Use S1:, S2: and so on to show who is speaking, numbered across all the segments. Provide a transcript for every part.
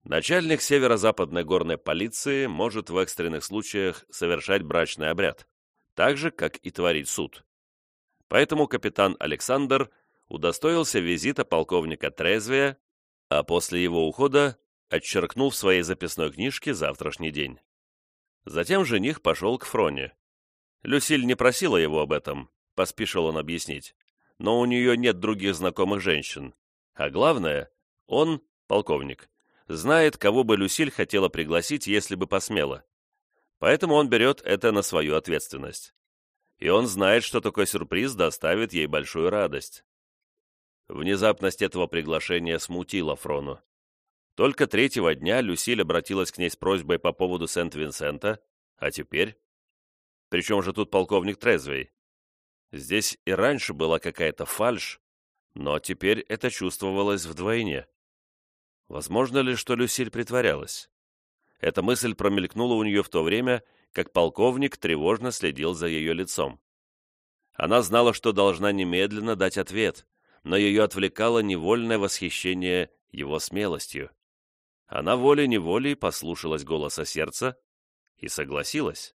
S1: Начальник северо-западной горной полиции может в экстренных случаях совершать брачный обряд, так же, как и творить суд. Поэтому капитан Александр удостоился визита полковника Трезвия, а после его ухода отчеркнул в своей записной книжке завтрашний день. Затем жених пошел к Фроне. Люсиль не просила его об этом, поспешил он объяснить, но у нее нет других знакомых женщин. А главное, он, полковник, знает, кого бы Люсиль хотела пригласить, если бы посмела. Поэтому он берет это на свою ответственность. И он знает, что такой сюрприз доставит ей большую радость. Внезапность этого приглашения смутила Фрону. Только третьего дня Люсиль обратилась к ней с просьбой по поводу Сент-Винсента, а теперь? Причем же тут полковник Трезвей? Здесь и раньше была какая-то фальшь, но теперь это чувствовалось вдвойне. Возможно ли, что Люсиль притворялась? Эта мысль промелькнула у нее в то время, как полковник тревожно следил за ее лицом. Она знала, что должна немедленно дать ответ, но ее отвлекало невольное восхищение его смелостью. Она волей-неволей послушалась голоса сердца и согласилась.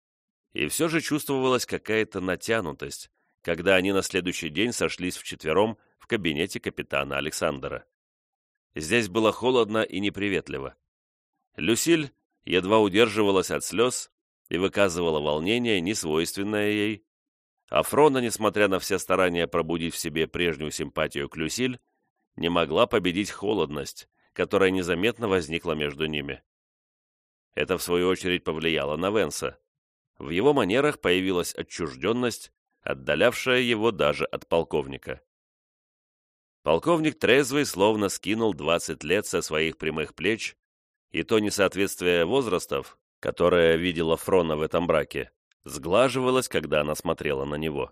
S1: И все же чувствовалась какая-то натянутость, когда они на следующий день сошлись вчетвером в кабинете капитана Александра. Здесь было холодно и неприветливо. Люсиль едва удерживалась от слез и выказывала волнение, несвойственное ей, а Фрона, несмотря на все старания пробудить в себе прежнюю симпатию к Люсиль, не могла победить холодность, которая незаметно возникла между ними. Это, в свою очередь, повлияло на Венса. В его манерах появилась отчужденность, отдалявшая его даже от полковника. Полковник Трезвый словно скинул 20 лет со своих прямых плеч, и то несоответствие возрастов, которое видела Фрона в этом браке, сглаживалось, когда она смотрела на него.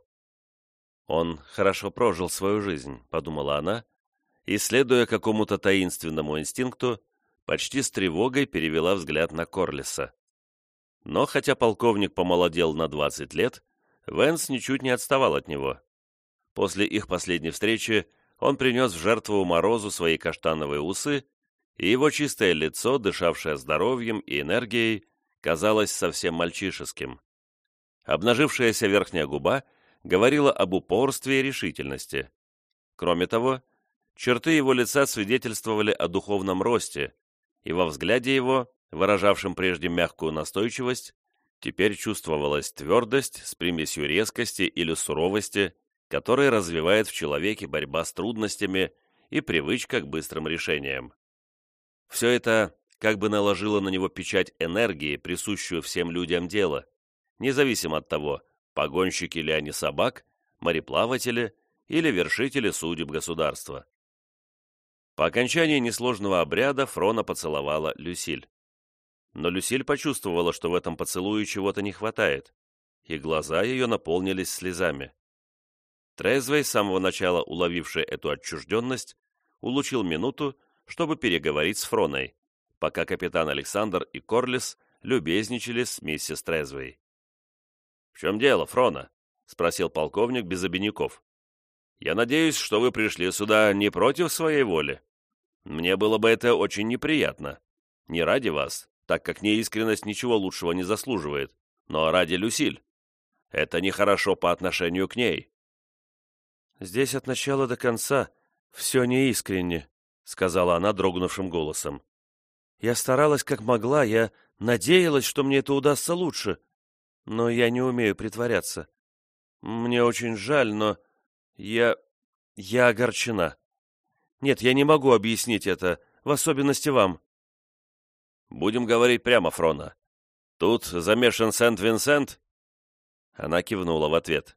S1: «Он хорошо прожил свою жизнь», — подумала она, и, следуя какому-то таинственному инстинкту, почти с тревогой перевела взгляд на Корлиса. Но хотя полковник помолодел на 20 лет, Венс ничуть не отставал от него. После их последней встречи он принес в жертву Морозу свои каштановые усы, и его чистое лицо, дышавшее здоровьем и энергией, казалось совсем мальчишеским. Обнажившаяся верхняя губа говорила об упорстве и решительности. Кроме того, черты его лица свидетельствовали о духовном росте, и во взгляде его, выражавшем прежде мягкую настойчивость, теперь чувствовалась твердость с примесью резкости или суровости, которая развивает в человеке борьба с трудностями и привычка к быстрым решениям. Все это как бы наложило на него печать энергии, присущую всем людям дела, независимо от того, погонщики ли они собак, мореплаватели или вершители судеб государства. По окончании несложного обряда Фрона поцеловала Люсиль. Но Люсиль почувствовала, что в этом поцелуе чего-то не хватает, и глаза ее наполнились слезами. Трезвей, с самого начала уловивший эту отчужденность, улучил минуту, чтобы переговорить с Фроной, пока капитан Александр и Корлис любезничали с миссис Трезвей. «В чем дело, Фрона?» — спросил полковник без обиняков. «Я надеюсь, что вы пришли сюда не против своей воли. Мне было бы это очень неприятно. Не ради вас, так как неискренность ничего лучшего не заслуживает, но ради Люсиль. Это нехорошо по отношению к ней». «Здесь от начала до конца все неискренне», — сказала она дрогнувшим голосом. «Я старалась как могла, я надеялась, что мне это удастся лучше, но я не умею притворяться. Мне очень жаль, но я огорчена. Нет, я не могу объяснить это, в особенности вам». «Будем говорить прямо, Фрона. Тут замешан Сент-Винсент?» Она кивнула в ответ.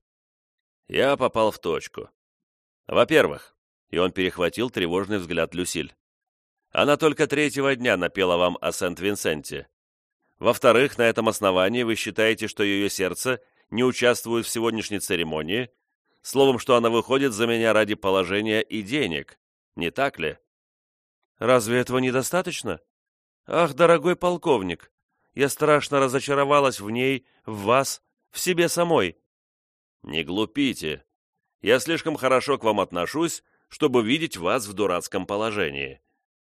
S1: «Я попал в точку. Во-первых, и он перехватил тревожный взгляд Люсиль, она только третьего дня напела вам о Сент-Винсенте. Во-вторых, на этом основании вы считаете, что ее сердце не участвует в сегодняшней церемонии, словом, что она выходит за меня ради положения и денег, не так ли?» «Разве этого недостаточно? Ах, дорогой полковник, я страшно разочаровалась в ней, в вас, в себе самой». «Не глупите. Я слишком хорошо к вам отношусь, чтобы видеть вас в дурацком положении.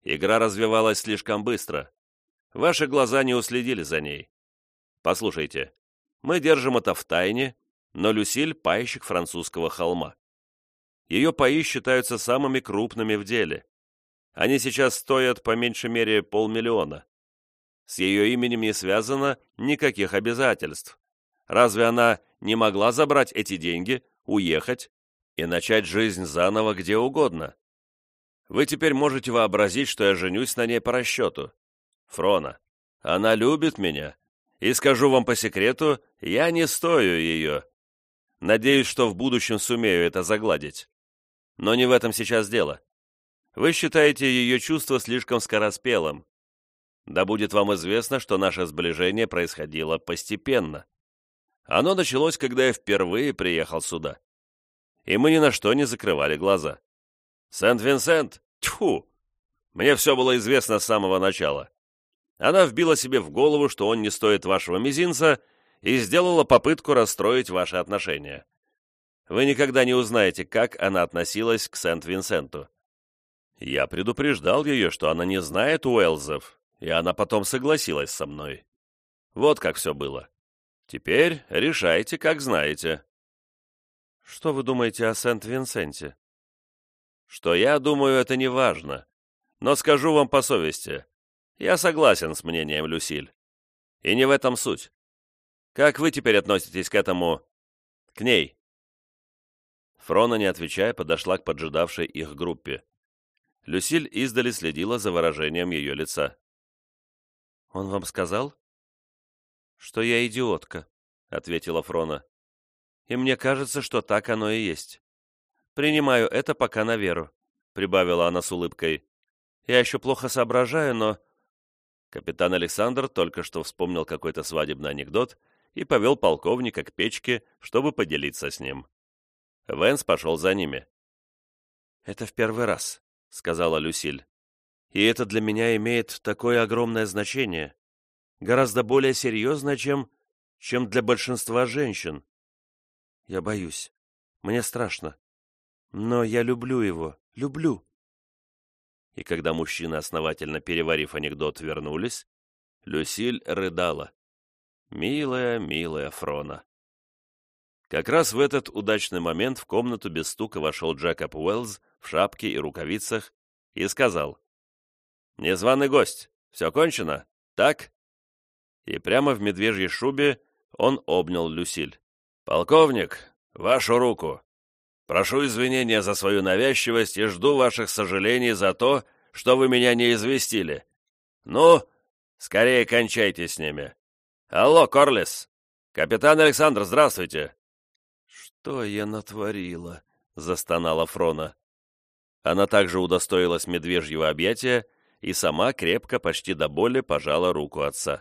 S1: Игра развивалась слишком быстро. Ваши глаза не уследили за ней. Послушайте, мы держим это в тайне, но Люсиль – пайщик французского холма. Ее паи считаются самыми крупными в деле. Они сейчас стоят по меньшей мере 500 000. С ее именем не связано никаких обязательств. Разве она не могла забрать эти деньги, уехать и начать жизнь заново где угодно? Вы теперь можете вообразить, что я женюсь на ней по расчету. Фрона, она любит меня, и скажу вам по секрету, я не стою ее. Надеюсь, что в будущем сумею это загладить. Но не в этом сейчас дело. Вы считаете ее чувство слишком скороспелым. Да будет вам известно, что наше сближение происходило постепенно. Оно началось, когда я впервые приехал сюда. И мы ни на что не закрывали глаза. Сент-Винсент, тьфу! Мне все было известно с самого начала. Она вбила себе в голову, что он не стоит вашего мизинца, и сделала попытку расстроить ваши отношения. Вы никогда не узнаете, как она относилась к Сент-Винсенту. Я предупреждал ее, что она не знает Уэллсов, и она потом согласилась со мной. Вот как все было. Теперь решайте, как знаете. Что вы думаете о Сент-Винсенте? Что я думаю, это не важно. Но скажу вам по совести. Я согласен с мнением Люсиль. И не в этом суть. Как вы теперь относитесь к этому... к ней?» Фрона, не отвечая, подошла к поджидавшей их группе. Люсиль издали следила за выражением ее лица. «Он вам сказал?» «Что я идиотка», — ответила Фрона. «И мне кажется, что так оно и есть. Принимаю это пока на веру», — прибавила она с улыбкой. «Я еще плохо соображаю, но...» Капитан Александр только что вспомнил какой-то свадебный анекдот и повел полковника к печке, чтобы поделиться с ним. Вэнс пошел за ними. «Это в первый раз», — сказала Люсиль. «И это для меня имеет такое огромное значение, гораздо более серьезное, чем для большинства женщин. Я боюсь, мне страшно, но я люблю его, люблю». И когда мужчины, основательно переварив анекдот, вернулись, Люсиль рыдала. «Милая, милая Фрона». Как раз в этот удачный момент в комнату без стука вошел Джекоб Уэллс в шапке и рукавицах и сказал: «Незваный гость, все кончено, так?» И прямо в медвежьей шубе он обнял Люсиль. «Полковник, вашу руку. Прошу извинения за свою навязчивость и жду ваших сожалений за то, что вы меня не известили. Ну, скорее кончайте с ними. Алло, Корлис! Капитан Александр, здравствуйте!» «Что я натворила?» — застонала Фрона. Она также удостоилась медвежьего объятия и сама крепко, почти до боли, пожала руку отца.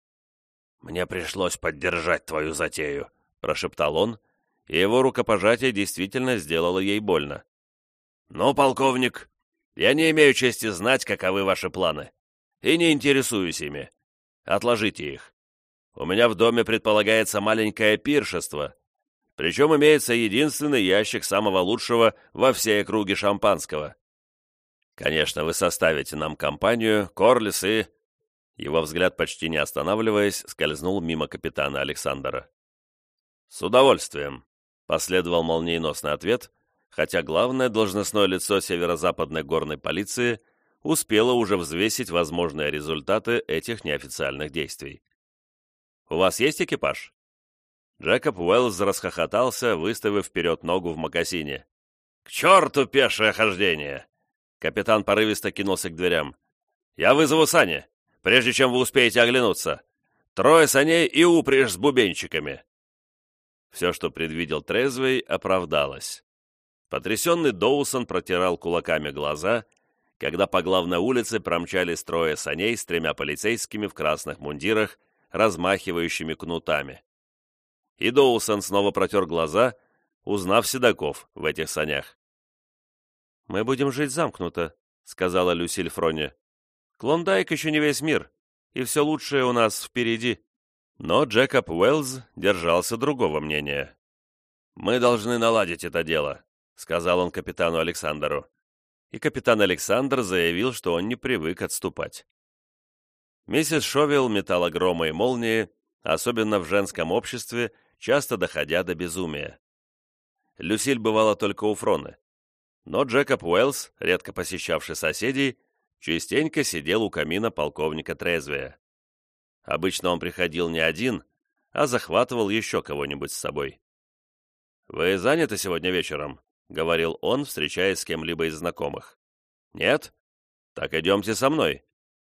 S1: «Мне пришлось поддержать твою затею», — прошептал он, и его рукопожатие действительно сделало ей больно. «Ну, полковник, я не имею чести знать, каковы ваши планы, и не интересуюсь ими. Отложите их. У меня в доме предполагается маленькое пиршество, причем имеется единственный ящик самого лучшего во всей округе шампанского. Конечно, вы составите нам компанию, Корлис и...» Его взгляд, почти не останавливаясь, скользнул мимо капитана Александра. «С удовольствием», — последовал молниеносный ответ, хотя главное должностное лицо северо-западной горной полиции успело уже взвесить возможные результаты этих неофициальных действий. «У вас есть экипаж?» Джекоб Уэллс расхохотался, выставив вперед ногу в мокасине. «К черту пешее хождение!» Капитан порывисто кинулся к дверям. «Я вызову сани, прежде чем вы успеете оглянуться. 3 саней и упряжь с бубенчиками». Все, что предвидел трезвый, оправдалось. Потрясенный Доусон протирал кулаками глаза, когда по главной улице промчались 3 саней с 3 полицейскими в красных мундирах, размахивающими кнутами. И Доусон снова протер глаза, узнав седаков в этих санях. «Мы будем жить замкнуто», — сказала Люсиль Фроне. «Клондайк еще не весь мир, и все лучшее у нас впереди». Но Джекоб Уэллс держался другого мнения. «Мы должны наладить это дело», — сказал он капитану Александру. и капитан Александр заявил, что он не привык отступать. Миссис Шовилл метала громы и молнии, особенно в женском обществе, часто доходя до безумия. Люсиль бывала только у Фроны, но Джекоб Уэллс, редко посещавший соседей, частенько сидел у камина полковника Трезвия. Обычно он приходил не один, а захватывал еще кого-нибудь с собой. «Вы заняты сегодня вечером?» — говорил он, встречаясь с кем-либо из знакомых. «Нет? Так идемте со мной».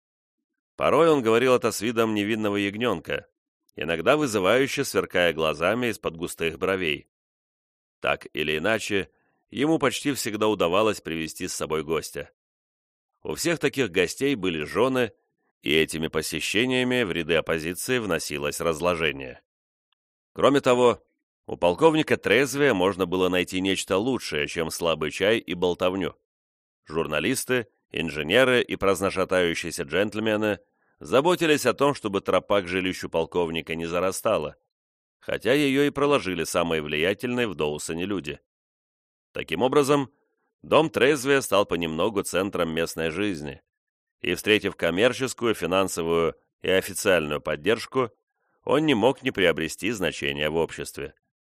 S1: Порой он говорил это с видом невинного ягненка, иногда вызывающе сверкая глазами из-под густых бровей. Так или иначе, ему почти всегда удавалось привести с собой гостя. У всех таких гостей были жены, и этими посещениями в ряды оппозиции вносилось разложение. Кроме того, у полковника Трезвия можно было найти нечто лучшее, чем слабый чай и болтовню. Журналисты, инженеры и праздношатающиеся джентльмены заботились о том, чтобы тропа к жилищу полковника не зарастала, хотя ее и проложили самые влиятельные в Доусоне люди. Таким образом, дом Трезвия стал понемногу центром местной жизни, и, встретив коммерческую, финансовую и официальную поддержку, он не мог не приобрести значения в обществе.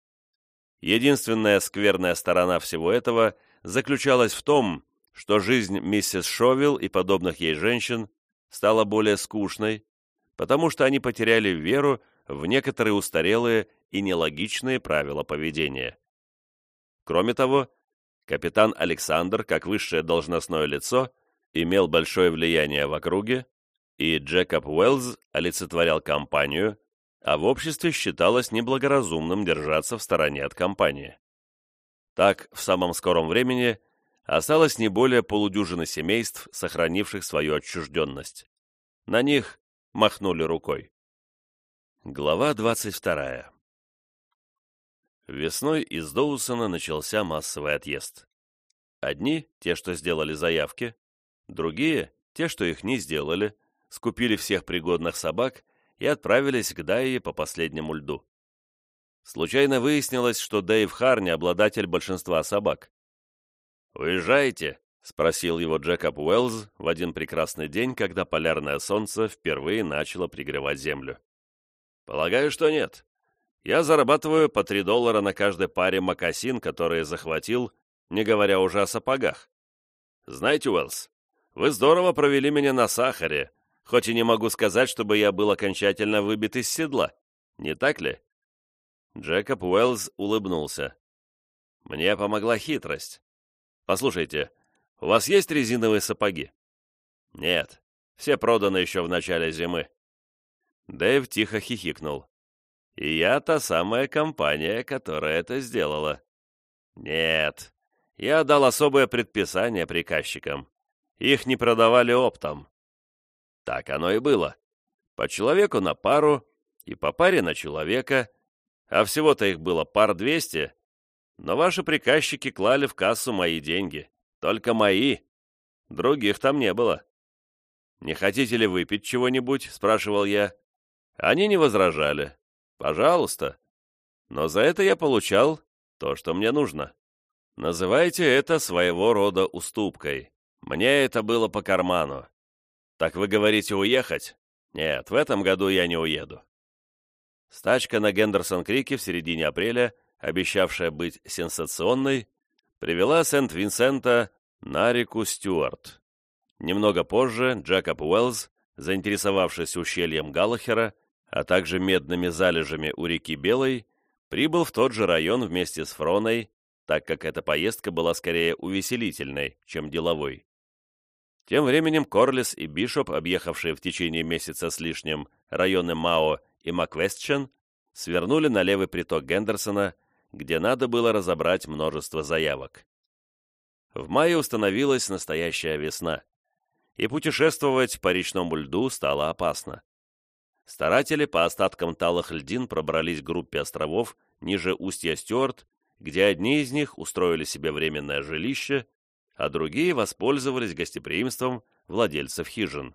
S1: Единственная скверная сторона всего этого заключалась в том, что жизнь миссис Шовилл и подобных ей женщин стала более скучной, потому что они потеряли веру в некоторые устарелые и нелогичные правила поведения. Кроме того, капитан Александр, как высшее должностное лицо, имел большое влияние в округе, и Джекоб Уэллс олицетворял компанию, а в обществе считалось неблагоразумным держаться в стороне от компании. Так, в самом скором времени осталось не более полудюжины семейств, сохранивших свою отчужденность. На них махнули рукой. Глава 22. Весной из Доусона начался массовый отъезд. Одни, те, что сделали заявки, другие, те, что их не сделали, скупили всех пригодных собак и отправились к Дайе по последнему льду. Случайно выяснилось, что Дэйв Харни — обладатель большинства собак. «Уезжаете?» — спросил его Джекоб Уэллс в один прекрасный день, когда полярное солнце впервые начало пригревать землю. «Полагаю, что нет. Я зарабатываю по $3 на каждой паре мокасин, которые захватил, не говоря уже о сапогах. Знаете, Уэллс, вы здорово провели меня на сахаре, хоть и не могу сказать, чтобы я был окончательно выбит из седла. Не так ли?» Джекоб Уэллс улыбнулся. «Мне помогла хитрость. Послушайте, у вас есть резиновые сапоги?» «Нет, все проданы еще в начале зимы». Дэйв тихо хихикнул. «И я та самая компания, которая это сделала». «Нет, я дал особое предписание приказчикам. Их не продавали оптом». Так оно и было. По человеку на пару и по паре на человека, а всего-то их было пар 200, но ваши приказчики клали в кассу мои деньги, только мои, других там не было. «Не хотите ли выпить чего-нибудь?» — спрашивал я. Они не возражали. «Пожалуйста». Но за это я получал то, что мне нужно. Называйте это своего рода уступкой. Мне это было по карману. Так вы говорите уехать? Нет, в этом году я не уеду. Стачка на Гендерсон-Крике в середине апреля, обещавшая быть сенсационной, привела Сент-Винсента на реку Стюарт. Немного позже Джекоб Уэллс, заинтересовавшись ущельем Галлахера, а также медными залежами у реки Белой, прибыл в тот же район вместе с Фроной, так как эта поездка была скорее увеселительной, чем деловой. Тем временем Корлис и Бишоп, объехавшие в течение месяца с лишним районы Мао и Маквестчен, свернули на левый приток Гендерсона, где надо было разобрать множество заявок. В мае установилась настоящая весна, и путешествовать по речному льду стало опасно. Старатели по остаткам талых льдин пробрались к группе островов ниже устья Стюарт, где одни из них устроили себе временное жилище, а другие воспользовались гостеприимством владельцев хижин.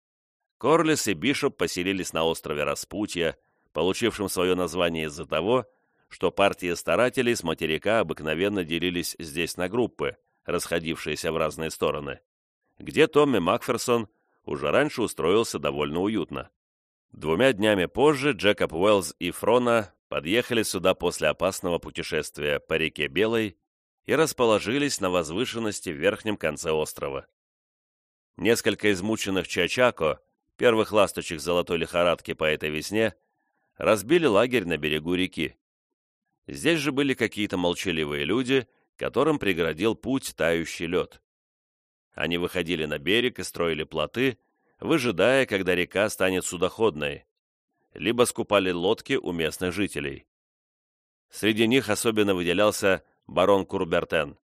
S1: Корлис и Бишоп поселились на острове Распутья, получившем свое название из-за того, что партии старателей с материка обыкновенно делились здесь на группы, расходившиеся в разные стороны, где Томми Макферсон уже раньше устроился довольно уютно. 2 днями позже Джекоб Уэллс и Фрона подъехали сюда после опасного путешествия по реке Белой и расположились на возвышенности в верхнем конце острова. Несколько измученных чачако, первых ласточек золотой лихорадки по этой весне, разбили лагерь на берегу реки. Здесь же были какие-то молчаливые люди, которым преградил путь тающий лед. Они выходили на берег и строили плоты, выжидая, когда река станет судоходной, либо скупали лодки у местных жителей. Среди них особенно выделялся барон Курбертен.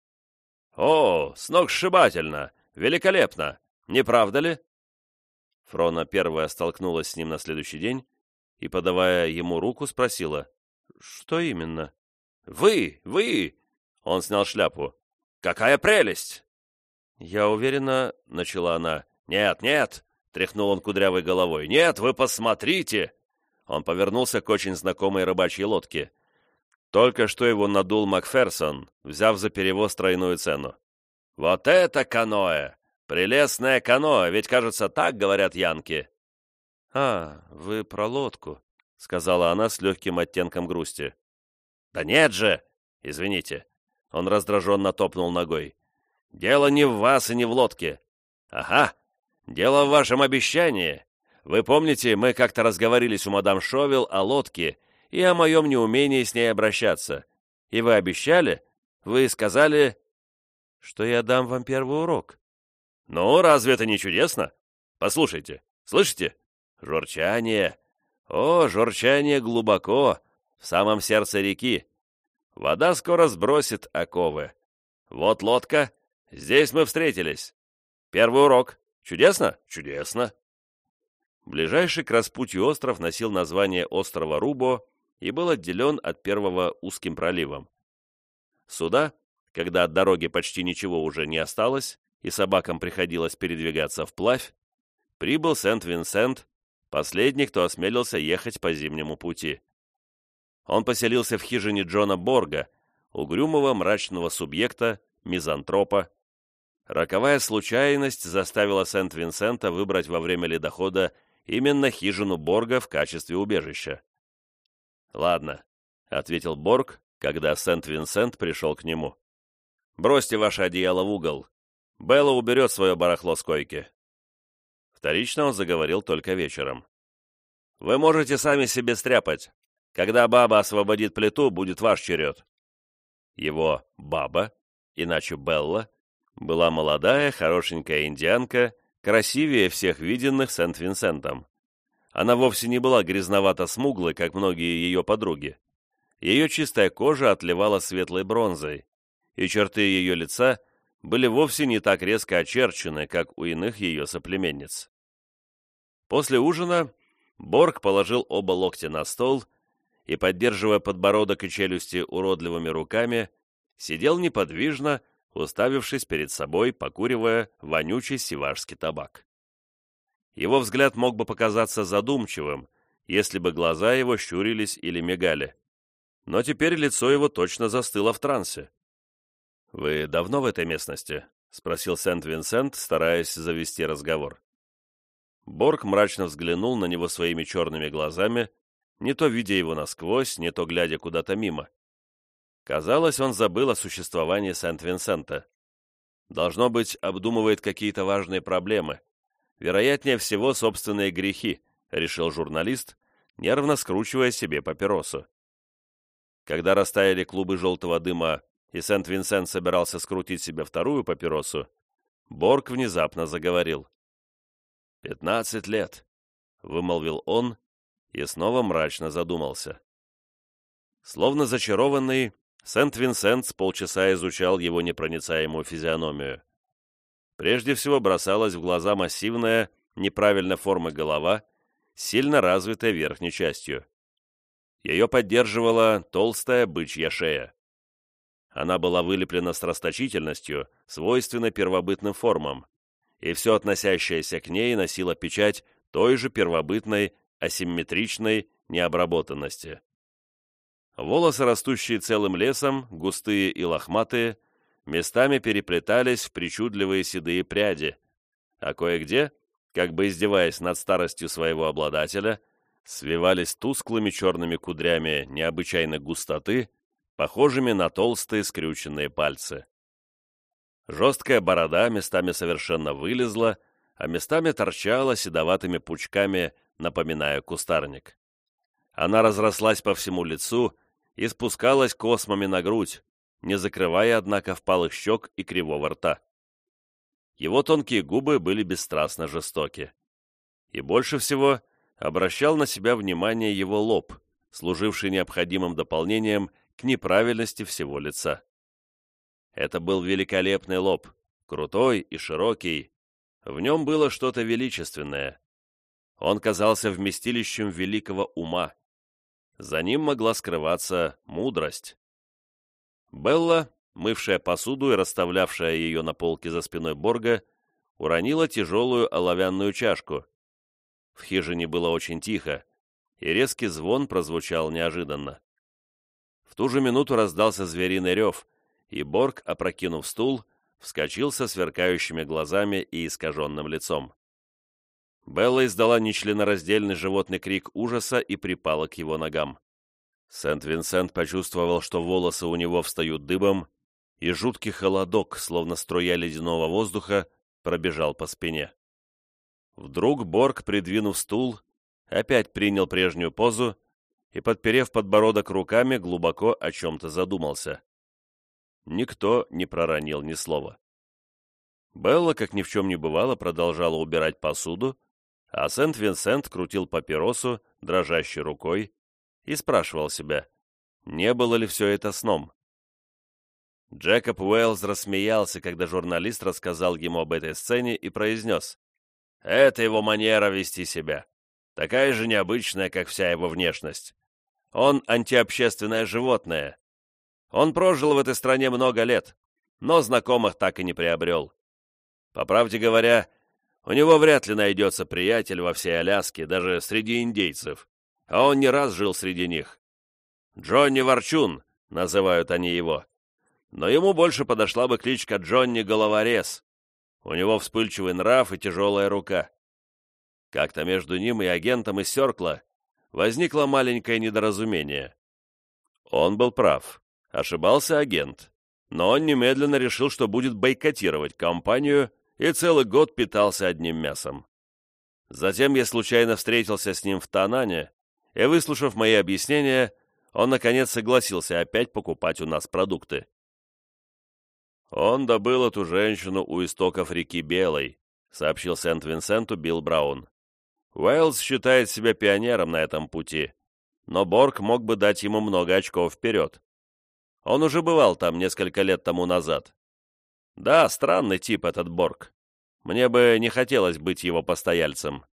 S1: «О, сногсшибательно! Великолепно! Не правда ли?» Фрона первая столкнулась с ним на следующий день и, подавая ему руку, спросила: «Что именно?» «Вы!» — он снял шляпу. «Какая прелесть!» «Я уверена», — начала она. «Нет!» — тряхнул он кудрявой головой. «Нет, вы посмотрите!» Он повернулся к очень знакомой рыбачьей лодке. Только что его надул Макферсон, взяв за перевоз тройную цену. «Вот это каноэ! Прелестное каноэ, ведь, кажется, так говорят янки». «А, вы про лодку», — сказала она с легким оттенком грусти. «Да нет же! Извините». Он раздраженно топнул ногой. «Дело не в вас и не в лодке. Ага, дело в вашем обещании. Вы помните, мы как-то разговорились у мадам Шовел о лодке и о моем неумении с ней обращаться. И вы обещали? Вы сказали, что я дам вам первый урок». «Ну, разве это не чудесно? Послушайте, слышите? Журчание. О, журчание глубоко, в самом сердце реки. Вода скоро сбросит оковы. Вот лодка, здесь мы встретились. Первый урок. Чудесно? Чудесно». Ближайший к распутью остров носил название острова Рубо и был отделен от первого узким проливом. Сюда, когда от дороги почти ничего уже не осталось, и собакам приходилось передвигаться вплавь, прибыл Сент-Винсент, последний, кто осмелился ехать по зимнему пути. Он поселился в хижине Джона Борга, угрюмого мрачного субъекта, мизантропа. Роковая случайность заставила Сент-Винсента выбрать во время ледохода именно хижину Борга в качестве убежища. «Ладно», — ответил Борг, когда Сент-Винсент пришел к нему. «Бросьте ваше одеяло в угол. Белла уберет свое барахло с койки». Вторично он заговорил только вечером. «Вы можете сами себе стряпать. Когда баба освободит плиту, будет ваш черед». Его баба, иначе Белла, была молодая, хорошенькая индианка, красивее всех виденных Сент-Винсентом. Она вовсе не была грязновато-смуглой, как многие ее подруги. Ее чистая кожа отливала светлой бронзой, и черты ее лица были вовсе не так резко очерчены, как у иных ее соплеменниц. После ужина Борг положил оба локтя на стол и, поддерживая подбородок и челюсти уродливыми руками, сидел неподвижно, уставившись перед собой, покуривая вонючий сивашский табак. Его взгляд мог бы показаться задумчивым, если бы глаза его щурились или мигали. Но теперь лицо его точно застыло в трансе. «Вы давно в этой местности?» — спросил Сент-Винсент, стараясь завести разговор. Борг мрачно взглянул на него своими черными глазами, не то видя его насквозь, не то глядя куда-то мимо. Казалось, он забыл о существовании Сент-Винсента. Должно быть, обдумывает какие-то важные проблемы. Вероятнее всего, собственные грехи, решил журналист, нервно скручивая себе папиросу. Когда растаяли клубы желтого дыма, и Сент-Винсент собирался скрутить себе вторую папиросу, Борг внезапно заговорил. «15 лет», — вымолвил он, и снова мрачно задумался. Словно зачарованный, Сент-Винсент с полчаса изучал его непроницаемую физиономию. Прежде всего бросалась в глаза массивная, неправильной формы голова, сильно развитая верхней частью. Ее поддерживала толстая бычья шея. Она была вылеплена с расточительностью, свойственной первобытным формам, и все относящееся к ней носило печать той же первобытной, асимметричной необработанности. Волосы, растущие целым лесом, густые и лохматые, местами переплетались в причудливые седые пряди, а кое-где, как бы издеваясь над старостью своего обладателя, свивались тусклыми черными кудрями необычайной густоты, похожими на толстые скрюченные пальцы. Жесткая борода местами совершенно вылезла, а местами торчала седоватыми пучками, напоминая кустарник. Она разрослась по всему лицу и спускалась космами на грудь, не закрывая, однако, впалых щек и кривого рта. Его тонкие губы были бесстрастно жестоки. И больше всего обращал на себя внимание его лоб, служивший необходимым дополнением к неправильности всего лица. Это был великолепный лоб, крутой и широкий. В нем было что-то величественное. Он казался вместилищем великого ума. За ним могла скрываться мудрость. Белла, мывшая посуду и расставлявшая ее на полке за спиной Борга, уронила тяжелую оловянную чашку. В хижине было очень тихо, и резкий звон прозвучал неожиданно. В ту же минуту раздался звериный рев, и Борг, опрокинув стул, вскочил со сверкающими глазами и искаженным лицом. Белла издала нечленораздельный животный крик ужаса и припала к его ногам. Сент-Винсент почувствовал, что волосы у него встают дыбом, и жуткий холодок, словно струя ледяного воздуха, пробежал по спине. Вдруг Борг, придвинув стул, опять принял прежнюю позу и, подперев подбородок руками, глубоко о чем-то задумался. Никто не проронил ни слова. Белла, как ни в чем не бывало, продолжала убирать посуду, а Сент-Винсент крутил папиросу дрожащей рукой и спрашивал себя, не было ли все это сном. Джекоб Уэллс рассмеялся, когда журналист рассказал ему об этой сцене и произнес: «Это его манера вести себя, такая же необычная, как вся его внешность. Он антиобщественное животное. Он прожил в этой стране много лет, но знакомых так и не приобрел. По правде говоря, у него вряд ли найдется приятель во всей Аляске, даже среди индейцев, а он не раз жил среди них. Джонни Ворчун, называют они его, но ему больше подошла бы кличка Джонни Головорез. У него вспыльчивый нрав и тяжелая рука. Как-то между ним и агентом из Сёркла возникло маленькое недоразумение. Он был прав. Ошибался агент, но он немедленно решил, что будет бойкотировать компанию, и целый год питался одним мясом. Затем я случайно встретился с ним в Танане, и, выслушав мои объяснения, он, наконец, согласился опять покупать у нас продукты. «Он добыл эту женщину у истоков реки Белой», сообщил Сент-Винсенту Билл Браун. «Уэллс считает себя пионером на этом пути, но Борг мог бы дать ему много очков вперед. Он уже бывал там несколько лет тому назад. Да, странный тип этот Борг. Мне бы не хотелось быть его постояльцем».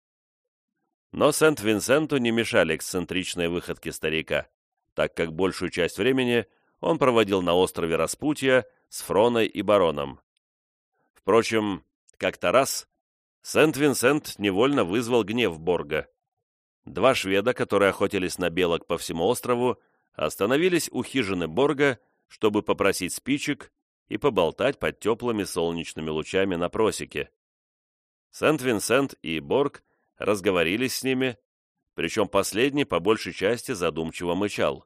S1: Но Сент-Винсенту не мешали эксцентричные выходки старика, так как большую часть времени он проводил на острове Распутья с Фроной и бароном. Впрочем, как-то раз Сент-Винсент невольно вызвал гнев Борга. Два шведа, которые охотились на белок по всему острову, остановились у хижины Борга, чтобы попросить спичек и поболтать под теплыми солнечными лучами на просеке. Сент-Винсент и Борг разговорились с ними, причем последний по большей части задумчиво мычал.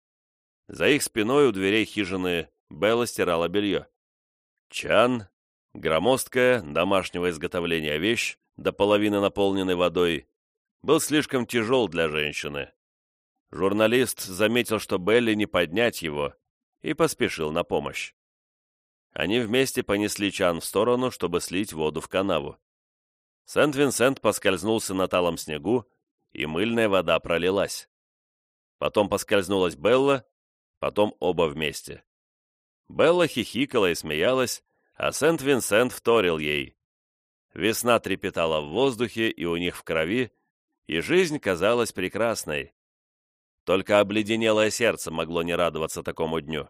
S1: За их спиной у дверей хижины Белла стирала белье. Чан, громоздкая, домашнего изготовления вещь, до половины наполненной водой, был слишком тяжел для женщины. Журналист заметил, что Белли не поднять его, и поспешил на помощь. Они вместе понесли чан в сторону, чтобы слить воду в канаву. Сент-Винсент поскользнулся на талом снегу, и мыльная вода пролилась. Потом поскользнулась Белла, потом оба вместе. Белла хихикала и смеялась, а Сент-Винсент вторил ей. Весна трепетала в воздухе и у них в крови, и жизнь казалась прекрасной. Только обледенелое сердце могло не радоваться такому дню.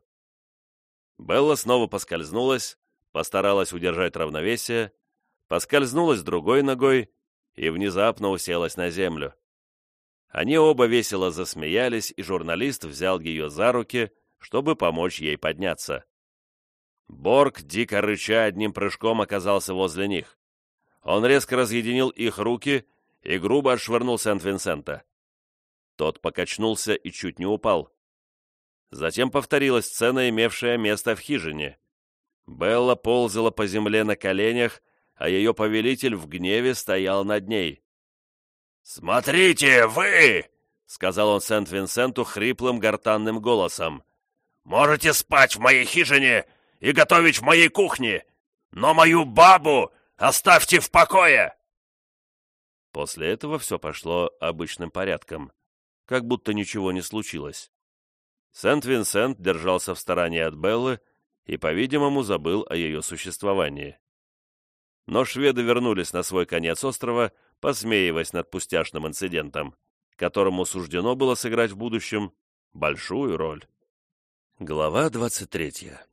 S1: Белла снова поскользнулась, постаралась удержать равновесие, поскользнулась другой ногой и внезапно уселась на землю. Они оба весело засмеялись, и журналист взял ее за руки, чтобы помочь ей подняться. Борг, дико рыча, одним прыжком оказался возле них. Он резко разъединил их руки и грубо отшвырнул Сент-Винсента. Тот покачнулся и чуть не упал. Затем повторилась сцена, имевшая место в хижине. Белла ползала по земле на коленях, а ее повелитель в гневе стоял над ней. «Смотрите, вы!» — сказал он Сент-Винсенту хриплым гортанным голосом. «Можете спать в моей хижине и готовить в моей кухне, но мою бабу оставьте в покое!» После этого все пошло обычным порядком, как будто ничего не случилось. Сент-Винсент держался в стороне от Беллы и, по-видимому, забыл о ее существовании. Но шведы вернулись на свой конец острова, посмеиваясь над пустяшным инцидентом, которому суждено было сыграть в будущем большую роль. Глава 23.